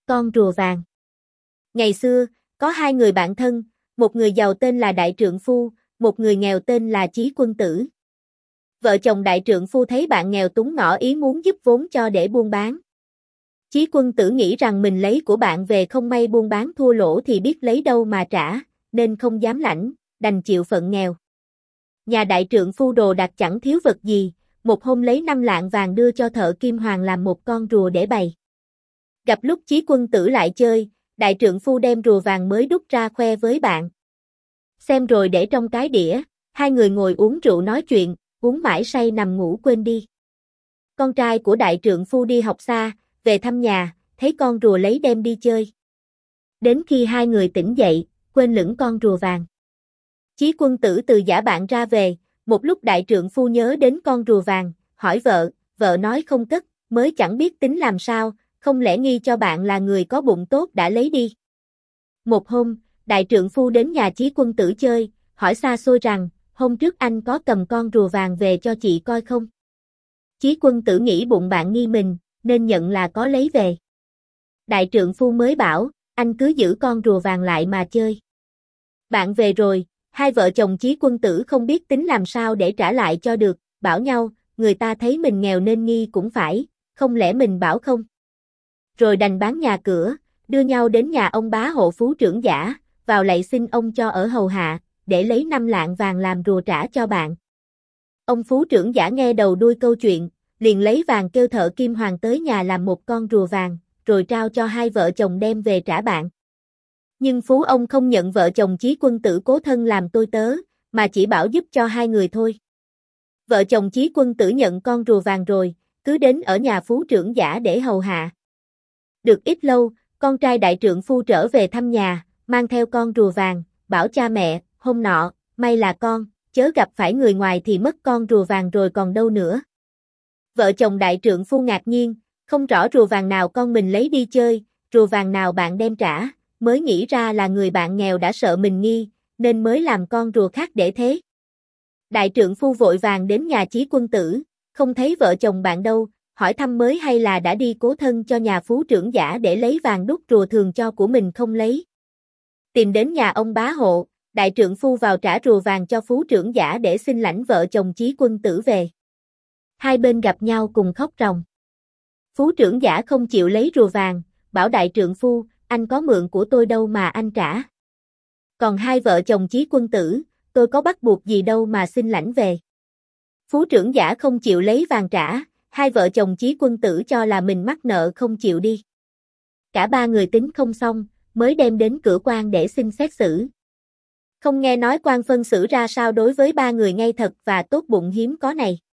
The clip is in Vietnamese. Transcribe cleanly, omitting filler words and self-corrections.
con rùa vàng. Ngày xưa, có hai người bạn thân, một người giàu tên là Đại Trượng Phu, một người nghèo tên là Chí Quân Tử. Vợ chồng Đại Trượng Phu thấy bạn nghèo túng ngỏ ý muốn giúp vốn cho để buôn bán. Chí Quân Tử nghĩ rằng mình lấy của bạn về không may buôn bán thua lỗ thì biết lấy đâu mà trả, nên không dám lãnh, đành chịu phận nghèo. Nhà Đại Trượng Phu đồ đạc chẳng thiếu vật gì, một hôm lấy 5 lạng vàng đưa cho thợ kim hoàng làm một con rùa để bày. Gặp lúc Chí Quân Tử lại chơi, Đại Trượng Phu đem rùa vàng mới đúc ra khoe với bạn. Xem rồi để trong cái đĩa, hai người ngồi uống rượu nói chuyện, uống mãi say nằm ngủ quên đi. Con trai của Đại Trượng Phu đi học xa, về thăm nhà, thấy con rùa lấy đem đi chơi. Đến khi hai người tỉnh dậy, quên lửng con rùa vàng. Chí Quân Tử từ giả bạn ra về, một lúc Đại Trượng Phu nhớ đến con rùa vàng, hỏi vợ nói không cất, mới chẳng biết tính làm sao, không lẽ nghi cho bạn là người có bụng tốt đã lấy đi. Một hôm, Đại Trượng Phu đến nhà Chí Quân Tử chơi, hỏi xa xôi rằng, hôm trước anh có cầm con rùa vàng về cho chị coi không? Chí Quân Tử nghĩ bụng bạn nghi mình, nên nhận là có lấy về. Đại Trượng Phu mới bảo, anh cứ giữ con rùa vàng lại mà chơi. Bạn về rồi, hai vợ chồng Chí Quân Tử không biết tính làm sao để trả lại cho được, bảo nhau, người ta thấy mình nghèo nên nghi cũng phải, không lẽ mình bảo không? Rồi đành bán nhà cửa, đưa nhau đến nhà ông bá hộ phú trưởng giả, vào lạy xin ông cho ở hầu hạ, để lấy 5 lạng vàng làm rùa trả cho bạn. Ông phú trưởng giả nghe đầu đuôi câu chuyện, liền lấy vàng kêu thợ kim hoàng tới nhà làm một con rùa vàng, rồi trao cho hai vợ chồng đem về trả bạn. Nhưng phú ông không nhận vợ chồng Chí Quân Tử cố thân làm tôi tớ, mà chỉ bảo giúp cho hai người thôi. Vợ chồng Chí Quân Tử nhận con rùa vàng rồi, cứ đến ở nhà phú trưởng giả để hầu hạ. Được ít lâu, con trai Đại Trượng Phu trở về thăm nhà, mang theo con rùa vàng, bảo cha mẹ, hôm nọ, may là con, chớ gặp phải người ngoài thì mất con rùa vàng rồi còn đâu nữa. Vợ chồng Đại Trượng Phu ngạc nhiên, không rõ rùa vàng nào con mình lấy đi chơi, rùa vàng nào bạn đem trả, mới nghĩ ra là người bạn nghèo đã sợ mình nghi, nên mới làm con rùa khác để thế. Đại Trượng Phu vội vàng đến nhà Chí Quân Tử, không thấy vợ chồng bạn đâu, hỏi thăm mới hay là đã đi cố thân cho nhà phú trưởng giả để lấy vàng đúc rùa thường cho của mình không lấy. Tìm đến nhà ông bá hộ, Đại Trượng Phu vào trả rùa vàng cho phú trưởng giả để xin lãnh vợ chồng Chí Quân Tử về. Hai bên gặp nhau cùng khóc ròng. Phú trưởng giả không chịu lấy rùa vàng, bảo Đại Trượng Phu, anh có mượn của tôi đâu mà anh trả. Còn hai vợ chồng Chí Quân Tử, tôi có bắt buộc gì đâu mà xin lãnh về. Phú trưởng giả không chịu lấy vàng trả, hai vợ chồng Chí Quân Tử cho là mình mắc nợ không chịu đi. Cả ba người tính không xong, mới đem đến cửa quan để xin xét xử. Không nghe nói quan phân xử ra sao đối với ba người ngây thật và tốt bụng hiếm có này.